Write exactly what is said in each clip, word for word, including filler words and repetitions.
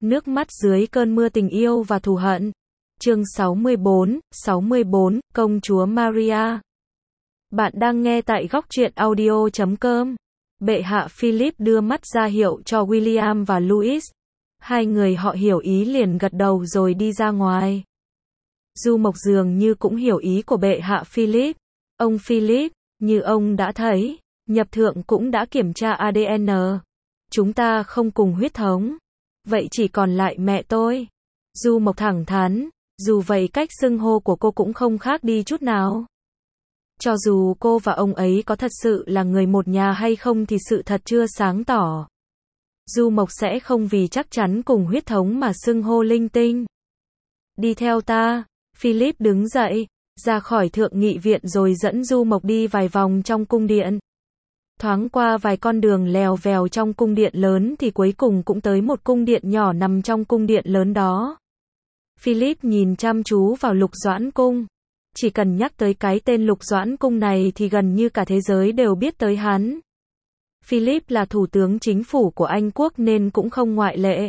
Nước mắt dưới cơn mưa tình yêu và thù hận. Chương sáu mươi bốn, sáu mươi bốn, Công chúa Maria. Bạn đang nghe tại góc truyện audio chấm com. Bệ hạ Philip đưa mắt ra hiệu cho William và Louis. Hai người họ hiểu ý liền gật đầu rồi đi ra ngoài. Du Mộc dường như cũng hiểu ý của bệ hạ Philip. Ông Philip, như ông đã thấy, nhập thượng cũng đã kiểm tra a đê en. Chúng ta không cùng huyết thống. Vậy chỉ còn lại mẹ tôi. Du Mộc thẳng thắn, dù vậy cách xưng hô của cô cũng không khác đi chút nào. Cho dù cô và ông ấy có thật sự là người một nhà hay không thì sự thật chưa sáng tỏ. Du Mộc sẽ không vì chắc chắn cùng huyết thống mà xưng hô linh tinh. Đi theo ta. Philip đứng dậy, ra khỏi thượng nghị viện rồi dẫn Du Mộc đi vài vòng trong cung điện. Thoáng qua vài con đường lèo vèo trong cung điện lớn thì cuối cùng cũng tới một cung điện nhỏ nằm trong cung điện lớn đó. Philip nhìn chăm chú vào Lục Doãn Cung. Chỉ cần nhắc tới cái tên Lục Doãn Cung này thì gần như cả thế giới đều biết tới hắn. Philip là thủ tướng chính phủ của Anh quốc nên cũng không ngoại lệ.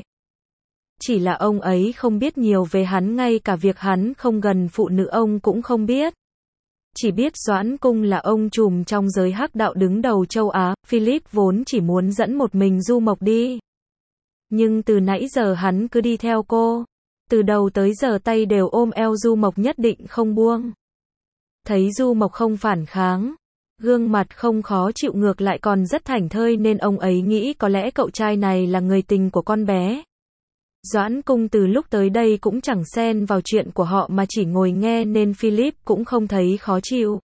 Chỉ là ông ấy không biết nhiều về hắn, ngay cả việc hắn không gần phụ nữ ông cũng không biết. Chỉ biết Doãn Cung là ông trùm trong giới hắc đạo đứng đầu châu Á. Philip vốn chỉ muốn dẫn một mình Du Mộc đi. Nhưng từ nãy giờ hắn cứ đi theo cô. Từ đầu tới giờ tay đều ôm eo Du Mộc nhất định không buông. Thấy Du Mộc không phản kháng, gương mặt không khó chịu, ngược lại còn rất thảnh thơi, nên ông ấy nghĩ có lẽ cậu trai này là người tình của con bé. Doãn Cung từ lúc tới đây cũng chẳng xen vào chuyện của họ mà chỉ ngồi nghe nên Philip cũng không thấy khó chịu.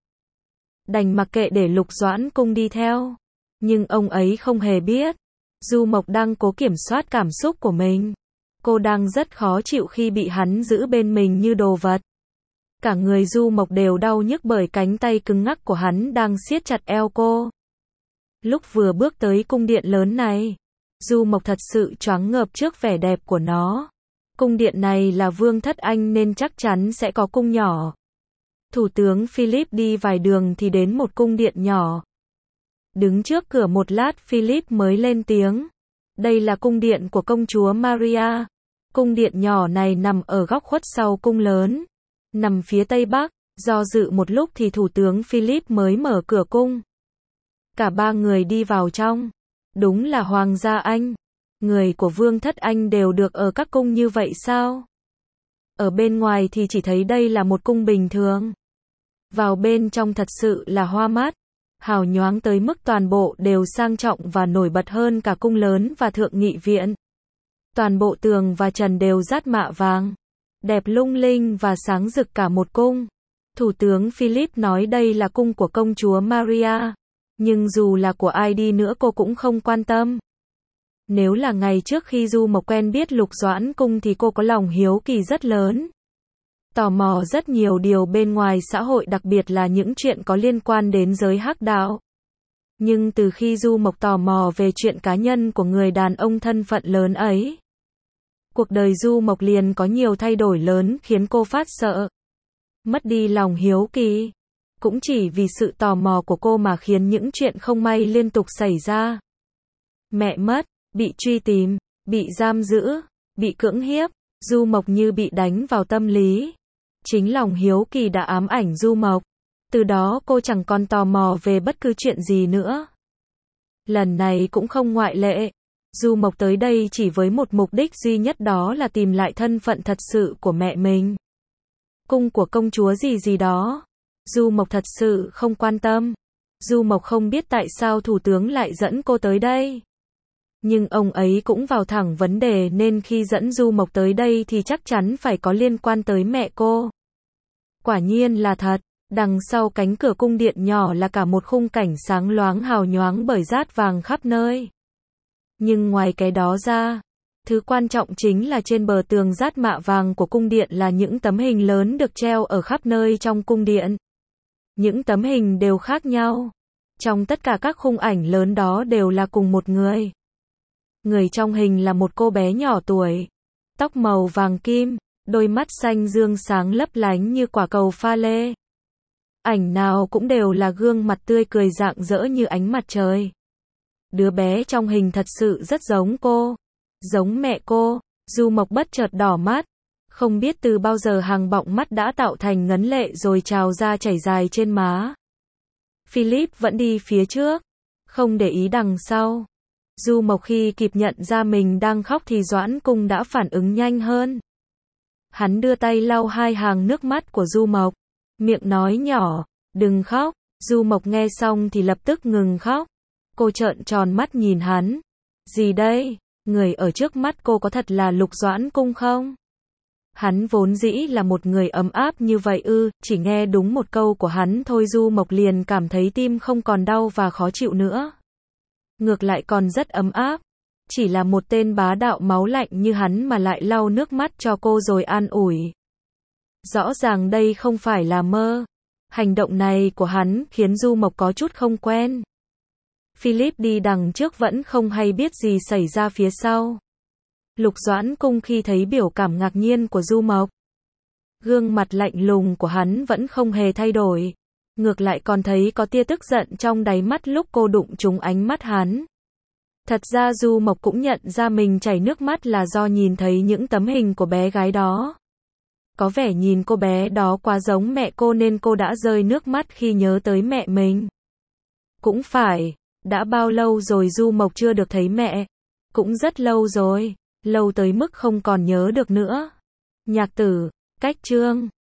Đành mặc kệ để Lục Doãn Cung đi theo. Nhưng ông ấy không hề biết, Du Mộc đang cố kiểm soát cảm xúc của mình. Cô đang rất khó chịu khi bị hắn giữ bên mình như đồ vật. Cả người Du Mộc đều đau nhức bởi cánh tay cứng ngắc của hắn đang siết chặt eo cô. Lúc vừa bước tới cung điện lớn này, Du Mộc thật sự choáng ngợp trước vẻ đẹp của nó. Cung điện này là vương thất Anh nên chắc chắn sẽ có cung nhỏ. Thủ tướng Philip đi vài đường thì đến một cung điện nhỏ. Đứng trước cửa một lát Philip mới lên tiếng. Đây là cung điện của công chúa Maria. Cung điện nhỏ này nằm ở góc khuất sau cung lớn, nằm phía tây bắc. Do dự một lúc thì thủ tướng Philip mới mở cửa cung. Cả ba người đi vào trong. Đúng là hoàng gia Anh. Người của vương thất Anh đều được ở các cung như vậy sao? Ở bên ngoài thì chỉ thấy đây là một cung bình thường. Vào bên trong thật sự là hoa mắt, hào nhoáng tới mức toàn bộ đều sang trọng và nổi bật hơn cả cung lớn và thượng nghị viện. Toàn bộ tường và trần đều dát mạ vàng, đẹp lung linh và sáng rực cả một cung. Thủ tướng Philip nói đây là cung của công chúa Maria. Nhưng dù là của ai đi nữa cô cũng không quan tâm. Nếu là ngày trước khi Du Mộc quen biết Lục Doãn Cung thì cô có lòng hiếu kỳ rất lớn. Tò mò rất nhiều điều bên ngoài xã hội, đặc biệt là những chuyện có liên quan đến giới hắc đạo. Nhưng từ khi Du Mộc tò mò về chuyện cá nhân của người đàn ông thân phận lớn ấy, cuộc đời Du Mộc liền có nhiều thay đổi lớn khiến cô phát sợ. Mất đi lòng hiếu kỳ. Cũng chỉ vì sự tò mò của cô mà khiến những chuyện không may liên tục xảy ra. Mẹ mất, bị truy tìm, bị giam giữ, bị cưỡng hiếp, Du Mộc như bị đánh vào tâm lý. Chính lòng hiếu kỳ đã ám ảnh Du Mộc. Từ đó cô chẳng còn tò mò về bất cứ chuyện gì nữa. Lần này cũng không ngoại lệ. Du Mộc tới đây chỉ với một mục đích duy nhất, đó là tìm lại thân phận thật sự của mẹ mình. Cung của công chúa gì gì đó. Du Mộc thật sự không quan tâm. Du Mộc không biết tại sao thủ tướng lại dẫn cô tới đây. Nhưng ông ấy cũng vào thẳng vấn đề nên khi dẫn Du Mộc tới đây thì chắc chắn phải có liên quan tới mẹ cô. Quả nhiên là thật. Đằng sau cánh cửa cung điện nhỏ là cả một khung cảnh sáng loáng hào nhoáng bởi dát vàng khắp nơi. Nhưng ngoài cái đó ra, thứ quan trọng chính là trên bờ tường dát mạ vàng của cung điện là những tấm hình lớn được treo ở khắp nơi trong cung điện. Những tấm hình đều khác nhau. Trong tất cả các khung ảnh lớn đó đều là cùng một người. Người trong hình là một cô bé nhỏ tuổi. Tóc màu vàng kim, đôi mắt xanh dương sáng lấp lánh như quả cầu pha lê. Ảnh nào cũng đều là gương mặt tươi cười rạng rỡ như ánh mặt trời. Đứa bé trong hình thật sự rất giống cô. Giống mẹ cô. Du Mộc bất chợt đỏ mắt. Không biết từ bao giờ hàng bọng mắt đã tạo thành ngấn lệ rồi trào ra chảy dài trên má. Philip vẫn đi phía trước, không để ý đằng sau. Du Mộc khi kịp nhận ra mình đang khóc thì Doãn Cung đã phản ứng nhanh hơn. Hắn đưa tay lau hai hàng nước mắt của Du Mộc, miệng nói nhỏ, đừng khóc. Du Mộc nghe xong thì lập tức ngừng khóc. Cô trợn tròn mắt nhìn hắn. Gì đây? Người ở trước mắt cô có thật là Lục Doãn Cung không? Hắn vốn dĩ là một người ấm áp như vậy ư? Chỉ nghe đúng một câu của hắn thôi Du Mộc liền cảm thấy tim không còn đau và khó chịu nữa. Ngược lại còn rất ấm áp. Chỉ là một tên bá đạo máu lạnh như hắn mà lại lau nước mắt cho cô rồi an ủi. Rõ ràng đây không phải là mơ. Hành động này của hắn khiến Du Mộc có chút không quen. Philip đi đằng trước vẫn không hay biết gì xảy ra phía sau. Lục Doãn Cung khi thấy biểu cảm ngạc nhiên của Du Mộc, gương mặt lạnh lùng của hắn vẫn không hề thay đổi. Ngược lại còn thấy có tia tức giận trong đáy mắt lúc cô đụng trúng ánh mắt hắn. Thật ra Du Mộc cũng nhận ra mình chảy nước mắt là do nhìn thấy những tấm hình của bé gái đó. Có vẻ nhìn cô bé đó quá giống mẹ cô nên cô đã rơi nước mắt khi nhớ tới mẹ mình. Cũng phải, đã bao lâu rồi Du Mộc chưa được thấy mẹ? Cũng rất lâu rồi, lâu tới mức không còn nhớ được nữa. Nhạc tử, cách chương